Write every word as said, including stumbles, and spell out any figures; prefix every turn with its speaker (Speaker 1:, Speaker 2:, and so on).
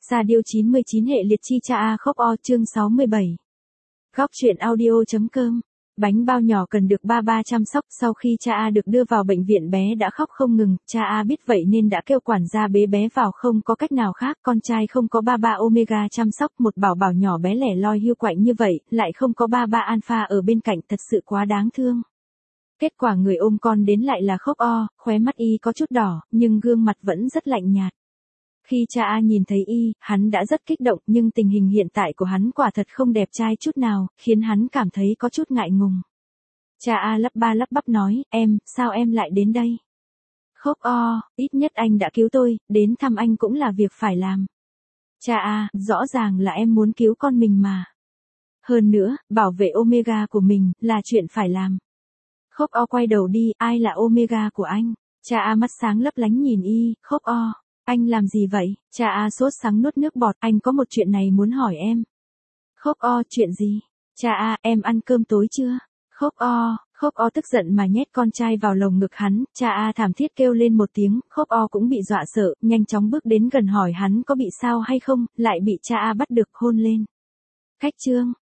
Speaker 1: Sa Diêu chín mươi chín hệ liệt chi cha A khóc o chương sáu mươi bảy. Góc truyện audio.com. Bánh bao nhỏ cần được ba ba chăm sóc. Sau khi cha A được đưa vào bệnh viện, bé đã khóc không ngừng. Cha A biết vậy nên đã kêu quản gia bế bé vào, không có cách nào khác. Con trai không có ba ba Omega chăm sóc, một bảo bảo nhỏ bé lẻ loi hiu quạnh như vậy, lại không có ba ba Alpha ở bên cạnh, thật sự quá đáng thương. Kết quả người ôm con đến lại là khóc o, khóe mắt y có chút đỏ, nhưng gương mặt vẫn rất lạnh nhạt. Khi cha A nhìn thấy y, hắn đã rất kích động, nhưng tình hình hiện tại của hắn quả thật không đẹp trai chút nào, khiến hắn cảm thấy có chút ngại ngùng. Cha A lắp ba lắp bắp nói, em, sao em lại đến đây? Khóc o, ít nhất anh đã cứu tôi, đến thăm anh cũng là việc phải làm. Cha A, rõ ràng là em muốn cứu con mình mà. Hơn nữa, bảo vệ Omega của mình, là chuyện phải làm. Khóc o quay đầu đi, ai là Omega của anh? Cha A mắt sáng lấp lánh nhìn y, khóc o. Anh làm gì vậy? Cha A sốt sắng nuốt nước bọt, anh có một chuyện này muốn hỏi em. Khóc o, chuyện gì? Cha A, em ăn cơm tối chưa? Khóc o, khóc o tức giận mà nhét con trai vào lồng ngực hắn, cha A thảm thiết kêu lên một tiếng, khóc o cũng bị dọa sợ, nhanh chóng bước đến gần hỏi hắn có bị sao hay không, lại bị cha A bắt được hôn lên. Khách trương,